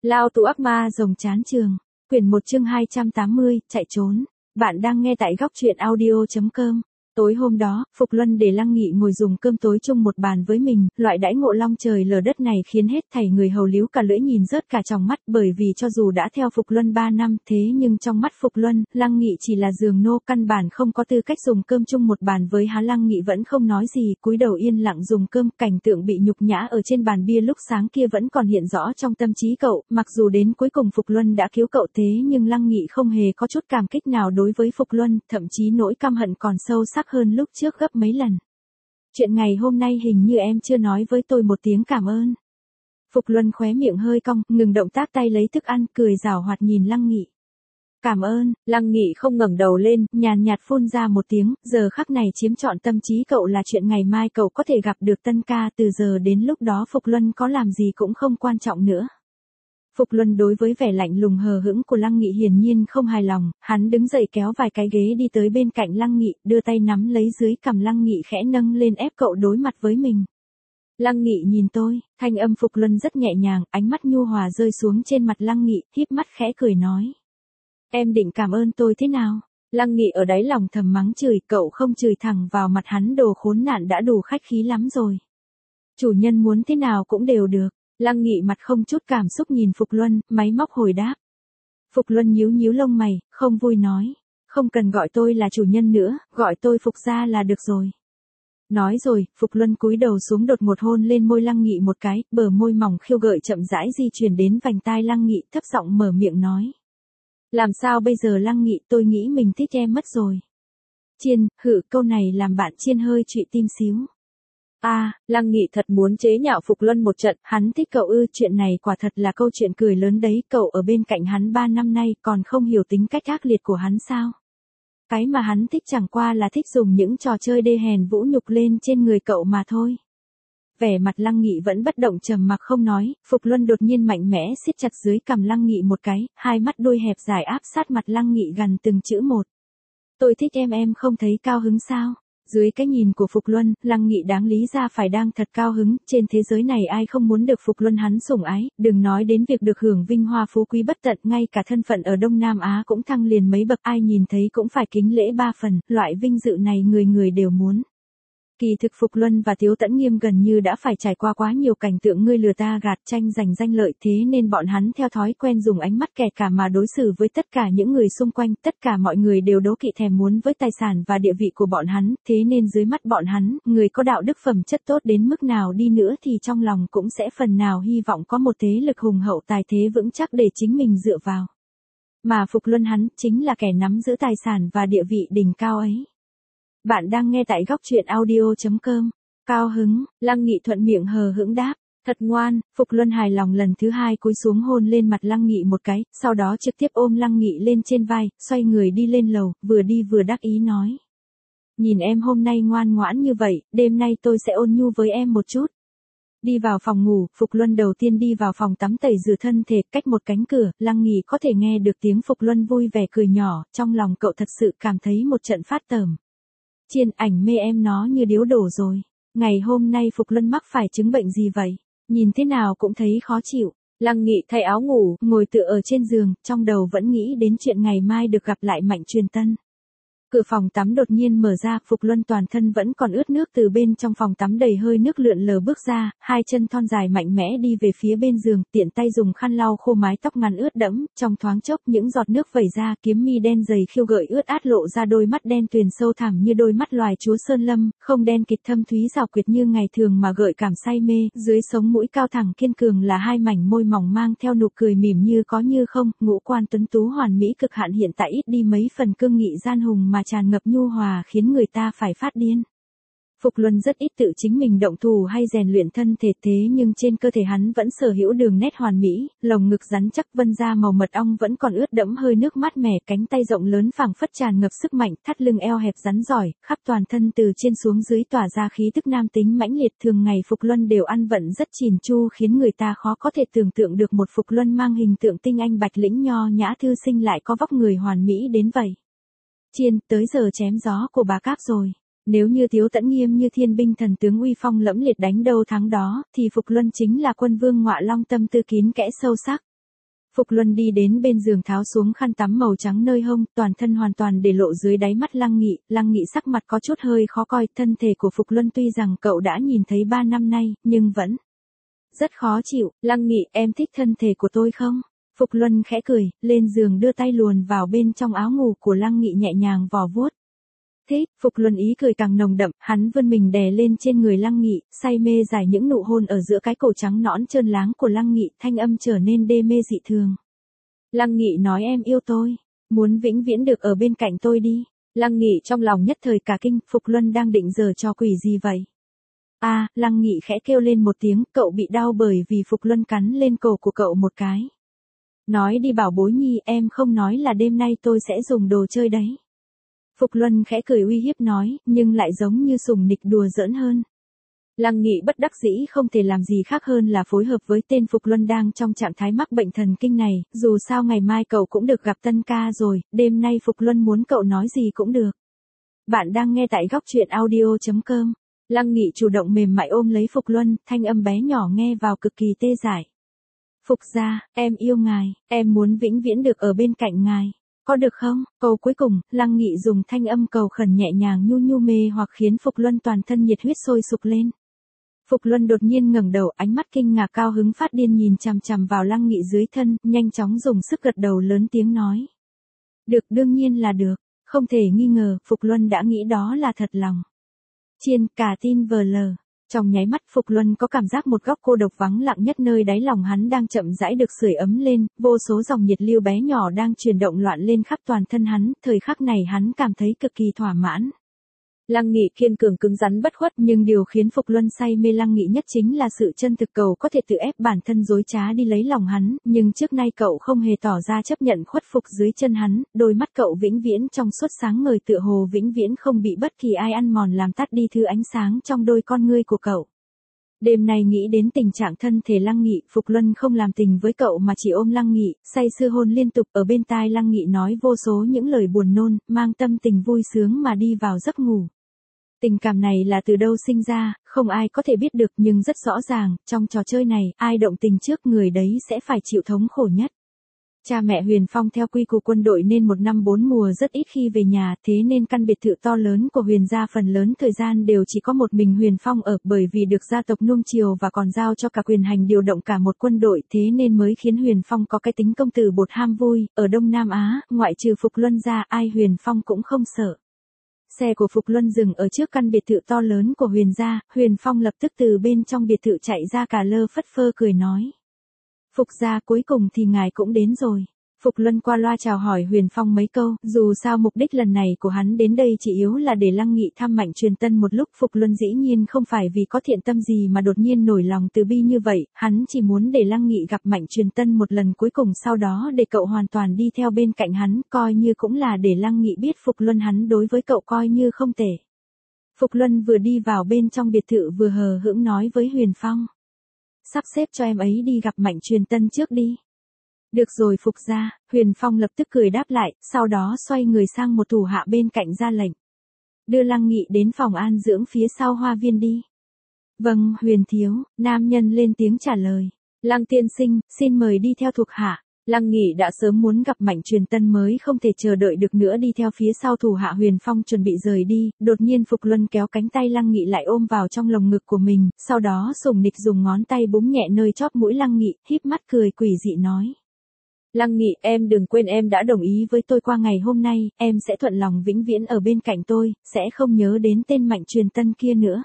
Lao tù ác ma rồng chán trường. Quyển 1 chương 280, chạy trốn. Bạn đang nghe tại góc truyện audio.com. Tối hôm đó, Phục Luân để Lăng Nghị ngồi dùng cơm tối chung một bàn với mình, loại đãi ngộ long trời lở đất này khiến hết thảy người hầu líu cả lưỡi nhìn rớt cả tròng mắt, bởi vì cho dù đã theo Phục Luân 3 năm, thế nhưng trong mắt Phục Luân, Lăng Nghị chỉ là giường nô, căn bản không có tư cách dùng cơm chung một bàn với hắn. Lăng Nghị vẫn không nói gì, cúi đầu yên lặng dùng cơm, cảnh tượng bị nhục nhã ở trên bàn bia lúc sáng kia vẫn còn hiện rõ trong tâm trí cậu, mặc dù đến cuối cùng Phục Luân đã cứu cậu, thế nhưng Lăng Nghị không hề có chút cảm kích nào đối với Phục Luân, thậm chí nỗi căm hận còn sâu sắc hơn lúc trước gấp mấy lần. Chuyện ngày hôm nay hình như em chưa nói với tôi một tiếng cảm ơn. Phục Luân khóe miệng hơi cong, ngừng động tác tay lấy thức ăn, cười giảo hoạt nhìn Lăng Nghị. Cảm ơn. Lăng Nghị không ngẩng đầu lên, nhàn nhạt phun ra một tiếng, giờ khắc này chiếm trọn tâm trí cậu là chuyện ngày mai cậu có thể gặp được Tân ca, từ giờ đến lúc đó Phục Luân có làm gì cũng không quan trọng nữa. Phục Luân đối với vẻ lạnh lùng hờ hững của Lăng Nghị hiển nhiên không hài lòng, hắn đứng dậy kéo vài cái ghế đi tới bên cạnh Lăng Nghị, đưa tay nắm lấy dưới cằm Lăng Nghị khẽ nâng lên ép cậu đối mặt với mình. Lăng Nghị nhìn tôi, thanh âm Phục Luân rất nhẹ nhàng, ánh mắt nhu hòa rơi xuống trên mặt Lăng Nghị, híp mắt khẽ cười nói. Em định cảm ơn tôi thế nào? Lăng Nghị ở đáy lòng thầm mắng chửi, cậu không chửi thẳng vào mặt hắn, đồ khốn nạn đã đủ khách khí lắm rồi. Chủ nhân muốn thế nào cũng đều được. Lăng Nghị mặt không chút cảm xúc nhìn Phục Luân, máy móc hồi đáp. Phục Luân nhíu nhíu lông mày, không vui nói. Không cần gọi tôi là chủ nhân nữa, gọi tôi Phục gia là được rồi. Nói rồi, Phục Luân cúi đầu xuống đột ngột hôn lên môi Lăng Nghị một cái, bờ môi mỏng khiêu gợi chậm rãi di chuyển đến vành tai Lăng Nghị, thấp giọng mở miệng nói. Làm sao bây giờ Lăng Nghị, tôi nghĩ mình thích em mất rồi. Chiên, câu này làm bạn Chiên hơi trụy tim xíu. Lăng Nghị thật muốn chế nhạo Phục Luân một trận, hắn thích cậu ư? Chuyện này quả thật là câu chuyện cười lớn đấy, cậu ở bên cạnh hắn 3 năm nay còn không hiểu tính cách ác liệt của hắn sao? Cái mà hắn thích chẳng qua là thích dùng những trò chơi đê hèn vũ nhục lên trên người cậu mà thôi. Vẻ mặt Lăng Nghị vẫn bất động trầm mặc không nói, Phục Luân đột nhiên mạnh mẽ siết chặt dưới cằm Lăng Nghị một cái, hai mắt đôi hẹp dài áp sát mặt Lăng Nghị gần từng chữ một. Tôi thích em không thấy cao hứng sao? Dưới cái nhìn của Phục Luân, Lăng Nghị đáng lý ra phải đang thật cao hứng, trên thế giới này ai không muốn được Phục Luân hắn sủng ái, đừng nói đến việc được hưởng vinh hoa phú quý bất tận, ngay cả thân phận ở Đông Nam Á cũng thăng liền mấy bậc, ai nhìn thấy cũng phải kính lễ 3 phần, loại vinh dự này người người đều muốn. Kỳ thực Phục Luân và Tiếu Tẫn Nghiêm gần như đã phải trải qua quá nhiều cảnh tượng ngươi lừa ta gạt, tranh giành danh lợi, thế nên bọn hắn theo thói quen dùng ánh mắt kẻ cả mà đối xử với tất cả những người xung quanh, tất cả mọi người đều đố kỵ thèm muốn với tài sản và địa vị của bọn hắn, thế nên dưới mắt bọn hắn, người có đạo đức phẩm chất tốt đến mức nào đi nữa thì trong lòng cũng sẽ phần nào hy vọng có một thế lực hùng hậu tài thế vững chắc để chính mình dựa vào. Mà Phục Luân hắn chính là kẻ nắm giữ tài sản và địa vị đỉnh cao ấy. Bạn đang nghe tại góc truyện audio.com. Cao hứng, Lăng Nghị thuận miệng hờ hững đáp. Thật ngoan. Phục Luân hài lòng lần thứ hai cúi xuống hôn lên mặt Lăng Nghị một cái, sau đó trực tiếp ôm Lăng Nghị lên trên vai, xoay người đi lên lầu, vừa đi vừa đắc ý nói. Nhìn em hôm nay ngoan ngoãn như vậy, đêm nay tôi sẽ ôn nhu với em một chút. Đi vào phòng ngủ, Phục Luân đầu tiên đi vào phòng tắm tẩy rửa thân thể, cách một cánh cửa, Lăng Nghị có thể nghe được tiếng Phục Luân vui vẻ cười nhỏ, trong lòng cậu thật sự cảm thấy một trận phát tởm. Chiên, ảnh mê em nó như điếu đổ rồi. Ngày hôm nay Phục Luân mắc phải chứng bệnh gì vậy? Nhìn thế nào cũng thấy khó chịu. Lăng Nghị thay áo ngủ, ngồi tựa ở trên giường, trong đầu vẫn nghĩ đến chuyện ngày mai được gặp lại Mạnh Truyền Tân. Cửa phòng tắm đột nhiên mở ra, Phục Luân toàn thân vẫn còn ướt nước từ bên trong phòng tắm đầy hơi nước lượn lờ bước ra, hai chân thon dài mạnh mẽ đi về phía bên giường, tiện tay dùng khăn lau khô mái tóc ngắn ướt đẫm, trong thoáng chốc những giọt nước vẩy ra, kiếm mi đen dày khiêu gợi ướt át lộ ra đôi mắt đen tuyền sâu thẳm như đôi mắt loài chúa sơn lâm, không đen kịt thâm thúy rào quyệt như ngày thường mà gợi cảm say mê, dưới sống mũi cao thẳng kiên cường là hai mảnh môi mỏng mang theo nụ cười mỉm như có như không, ngũ quan tuấn tú hoàn mỹ cực hạn hiện tại ít đi mấy phần cương nghị gian hùng mà tràn ngập nhu hòa khiến người ta phải phát điên. Phục Luân rất ít tự chính mình động thủ hay rèn luyện thân thể, thế nhưng trên cơ thể hắn vẫn sở hữu đường nét hoàn mỹ, lồng ngực rắn chắc, vân da màu mật ong vẫn còn ướt đẫm hơi nước mát mẻ, cánh tay rộng lớn phảng phất tràn ngập sức mạnh, thắt lưng eo hẹp rắn giỏi, khắp toàn thân từ trên xuống dưới tỏa ra khí tức nam tính mãnh liệt. Thường ngày Phục Luân đều ăn vận rất chỉn chu khiến người ta khó có thể tưởng tượng được một Phục Luân mang hình tượng tinh anh bạch lĩnh nho nhã thư sinh lại có vóc người hoàn mỹ đến vậy. Chiên, tới giờ chém gió của bà Cáp rồi. Nếu như Tiếu Tẫn Nghiêm như thiên binh thần tướng uy phong lẫm liệt đánh đâu thắng đó, thì Phục Luân chính là quân vương ngọa long tâm tư kín kẽ sâu sắc. Phục Luân đi đến bên giường tháo xuống khăn tắm màu trắng nơi hông, toàn thân hoàn toàn để lộ dưới đáy mắt Lăng Nghị sắc mặt có chút hơi khó coi, thân thể của Phục Luân tuy rằng cậu đã nhìn thấy 3 năm nay, nhưng vẫn rất khó chịu. Lăng Nghị, em thích thân thể của tôi không? Phục Luân khẽ cười, lên giường đưa tay luồn vào bên trong áo ngủ của Lăng Nghị nhẹ nhàng vò vuốt. Thích, Phục Luân ý cười càng nồng đậm, hắn vươn mình đè lên trên người Lăng Nghị, say mê giải những nụ hôn ở giữa cái cổ trắng nõn trơn láng của Lăng Nghị, thanh âm trở nên đê mê dị thường. Lăng Nghị nói em yêu tôi, muốn vĩnh viễn được ở bên cạnh tôi đi. Lăng Nghị trong lòng nhất thời cả kinh, Phục Luân đang định giở trò quỷ gì vậy? Lăng Nghị khẽ kêu lên một tiếng, cậu bị đau bởi vì Phục Luân cắn lên cổ của cậu một cái. Nói đi bảo bối nhi, em không nói là đêm nay tôi sẽ dùng đồ chơi đấy. Phục Luân khẽ cười uy hiếp nói, nhưng lại giống như sủng nịch đùa giỡn hơn. Lăng Nghị bất đắc dĩ không thể làm gì khác hơn là phối hợp với tên Phục Luân đang trong trạng thái mắc bệnh thần kinh này, dù sao ngày mai cậu cũng được gặp Tân ca rồi, đêm nay Phục Luân muốn cậu nói gì cũng được. Bạn đang nghe tại góc truyện audio.com. Lăng Nghị chủ động mềm mại ôm lấy Phục Luân, thanh âm bé nhỏ nghe vào cực kỳ tê dại. Phục gia, em yêu ngài, em muốn vĩnh viễn được ở bên cạnh ngài. Có được không? Câu cuối cùng, Lăng Nghị dùng thanh âm cầu khẩn nhẹ nhàng nhu mê hoặc khiến Phục Luân toàn thân nhiệt huyết sôi sục lên. Phục Luân đột nhiên ngẩng đầu, ánh mắt kinh ngạc cao hứng phát điên nhìn chằm chằm vào Lăng Nghị dưới thân, nhanh chóng dùng sức gật đầu lớn tiếng nói. Được, đương nhiên là được, không thể nghi ngờ, Phục Luân đã nghĩ đó là thật lòng. Chiên, cả tin vờ lờ. Trong nháy mắt Phục Luân có cảm giác một góc cô độc vắng lặng nhất nơi đáy lòng hắn đang chậm rãi được sưởi ấm lên, vô số dòng nhiệt lưu bé nhỏ đang chuyển động loạn lên khắp toàn thân hắn, thời khắc này hắn cảm thấy cực kỳ thỏa mãn. Lăng Nghị kiên cường cứng rắn bất khuất, nhưng điều khiến Phục Luân say mê Lăng Nghị nhất chính là sự chân thực, cậu có thể tự ép bản thân dối trá đi lấy lòng hắn, nhưng trước nay cậu không hề tỏ ra chấp nhận khuất phục dưới chân hắn, đôi mắt cậu vĩnh viễn trong suốt sáng ngời tựa hồ vĩnh viễn không bị bất kỳ ai ăn mòn làm tắt đi thứ ánh sáng trong đôi con ngươi của cậu. Đêm nay nghĩ đến tình trạng thân thể Lăng Nghị, Phục Luân không làm tình với cậu mà chỉ ôm Lăng Nghị, say sưa hôn liên tục ở bên tai Lăng Nghị nói vô số những lời buồn nôn, mang tâm tình vui sướng mà đi vào giấc ngủ. Tình cảm này là từ đâu sinh ra, không ai có thể biết được, nhưng rất rõ ràng, trong trò chơi này, ai động tình trước người đấy sẽ phải chịu thống khổ nhất. Cha mẹ Huyền Phong theo quy củ quân đội nên 1 năm 4 mùa rất ít khi về nhà, thế nên căn biệt thự to lớn của Huyền gia phần lớn thời gian đều chỉ có một mình Huyền Phong ở, bởi vì được gia tộc nuông chiều và còn giao cho cả quyền hành điều động cả một quân đội, thế nên mới khiến Huyền Phong có cái tính công tử bột ham vui, ở Đông Nam Á, ngoại trừ Phục Luân ra ai Huyền Phong cũng không sợ. Xe của Phục Luân dừng ở trước căn biệt thự to lớn của Huyền gia, Huyền Phong lập tức từ bên trong biệt thự chạy ra cả lơ phất phơ cười nói. Phục gia, cuối cùng thì ngài cũng đến rồi. Phục Luân qua loa chào hỏi Huyền Phong mấy câu, dù sao mục đích lần này của hắn đến đây chỉ yếu là để Lăng Nghị thăm Mạnh Truyền Tân một lúc. Phục Luân dĩ nhiên không phải vì có thiện tâm gì mà đột nhiên nổi lòng từ bi như vậy, hắn chỉ muốn để Lăng Nghị gặp Mạnh Truyền Tân một lần cuối cùng, sau đó để cậu hoàn toàn đi theo bên cạnh hắn, coi như cũng là để Lăng Nghị biết Phục Luân hắn đối với cậu coi như không tệ. Phục Luân vừa đi vào bên trong biệt thự vừa hờ hững nói với Huyền Phong. Sắp xếp cho em ấy đi gặp Mạnh Truyền Tân trước đi. Được rồi Phục gia, Huyền Phong lập tức cười đáp lại, sau đó xoay người sang một thủ hạ bên cạnh ra lệnh. Đưa Lăng Nghị đến phòng an dưỡng phía sau hoa viên đi. Vâng, Huyền thiếu, nam nhân lên tiếng trả lời. Lăng tiên sinh, xin mời đi theo thuộc hạ. Lăng Nghị đã sớm muốn gặp Mạnh Truyền Tân mới không thể chờ đợi được nữa, đi theo phía sau thủ hạ Huyền Phong chuẩn bị rời đi, đột nhiên Phục Luân kéo cánh tay Lăng Nghị lại ôm vào trong lồng ngực của mình, sau đó sủng nịch dùng ngón tay búng nhẹ nơi chóp mũi Lăng Nghị, híp mắt cười quỷ dị nói. Lăng Nghị, em đừng quên em đã đồng ý với tôi qua ngày hôm nay, em sẽ thuận lòng vĩnh viễn ở bên cạnh tôi, sẽ không nhớ đến tên Mạnh Truyền Tân kia nữa.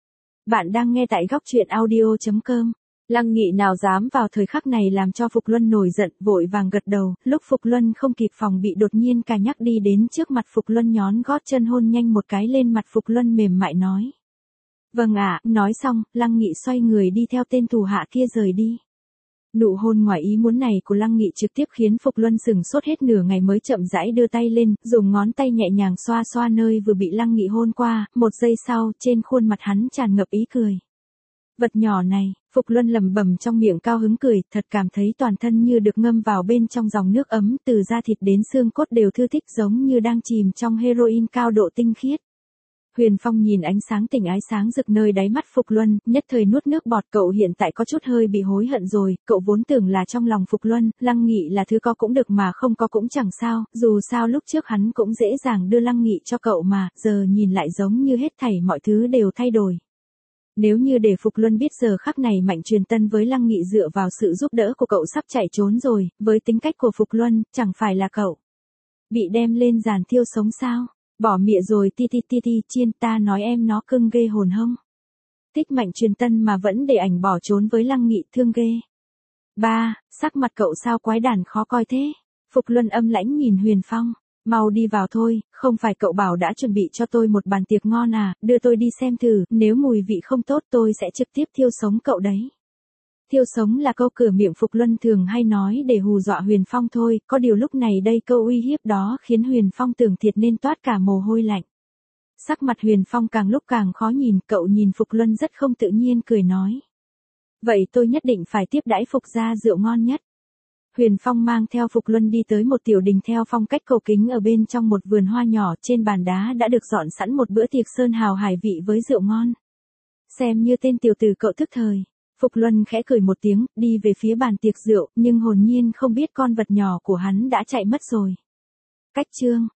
Bạn đang nghe tại góc truyện audio.com. Lăng Nghị nào dám vào thời khắc này làm cho Phục Luân nổi giận, vội vàng gật đầu, lúc Phục Luân không kịp phòng bị đột nhiên cà nhắc đi đến trước mặt Phục Luân nhón gót chân hôn nhanh một cái lên mặt Phục Luân mềm mại nói. Vâng ạ, nói xong, Lăng Nghị xoay người đi theo tên thủ hạ kia rời đi. Nụ hôn ngoài ý muốn này của Lăng Nghị trực tiếp khiến Phục Luân sửng sốt hết nửa ngày mới chậm rãi đưa tay lên, dùng ngón tay nhẹ nhàng xoa xoa nơi vừa bị Lăng Nghị hôn qua, một giây sau, trên khuôn mặt hắn tràn ngập ý cười. Vật nhỏ này, Phục Luân lẩm bẩm trong miệng cao hứng cười, thật cảm thấy toàn thân như được ngâm vào bên trong dòng nước ấm, từ da thịt đến xương cốt đều thư thích giống như đang chìm trong heroin cao độ tinh khiết. Huyền Phong nhìn ánh sáng tình ái sáng rực nơi đáy mắt Phục Luân, nhất thời nuốt nước bọt. Cậu hiện tại có chút hơi bị hối hận rồi, cậu vốn tưởng là trong lòng Phục Luân, Lăng Nghị là thứ có cũng được mà không có cũng chẳng sao, dù sao lúc trước hắn cũng dễ dàng đưa Lăng Nghị cho cậu mà, giờ nhìn lại giống như hết thảy mọi thứ đều thay đổi. Nếu như để Phục Luân biết giờ khắc này Mạnh Truyền Tân với Lăng Nghị dựa vào sự giúp đỡ của cậu sắp chạy trốn rồi, với tính cách của Phục Luân, chẳng phải là cậu bị đem lên giàn thiêu sống sao? Bỏ mịa rồi ti chiên, ta nói em nó cưng ghê hồn hông? Thích Mạnh Truyền Tân mà vẫn để ảnh bỏ trốn với Lăng Nghị, thương ghê. Ba, sắc mặt cậu sao quái đản khó coi thế? Phục Luân âm lãnh nhìn Huyền Phong. Mau đi vào thôi, không phải cậu bảo đã chuẩn bị cho tôi một bàn tiệc ngon à, đưa tôi đi xem thử, nếu mùi vị không tốt tôi sẽ trực tiếp thiêu sống cậu đấy. Thiêu sống là câu cửa miệng Phục Luân thường hay nói để hù dọa Huyền Phong thôi, có điều lúc này đây câu uy hiếp đó khiến Huyền Phong tưởng thiệt nên toát cả mồ hôi lạnh. Sắc mặt Huyền Phong càng lúc càng khó nhìn, cậu nhìn Phục Luân rất không tự nhiên cười nói. Vậy tôi nhất định phải tiếp đãi Phục gia rượu ngon nhất. Huyền Phong mang theo Phục Luân đi tới một tiểu đình theo phong cách cầu kính ở bên trong một vườn hoa nhỏ, trên bàn đá đã được dọn sẵn một bữa tiệc sơn hào hải vị với rượu ngon. Xem như tên tiểu tử cậu thức thời. Phục Luân khẽ cười một tiếng, đi về phía bàn tiệc rượu, nhưng hồn nhiên không biết con vật nhỏ của hắn đã chạy mất rồi. Cách chương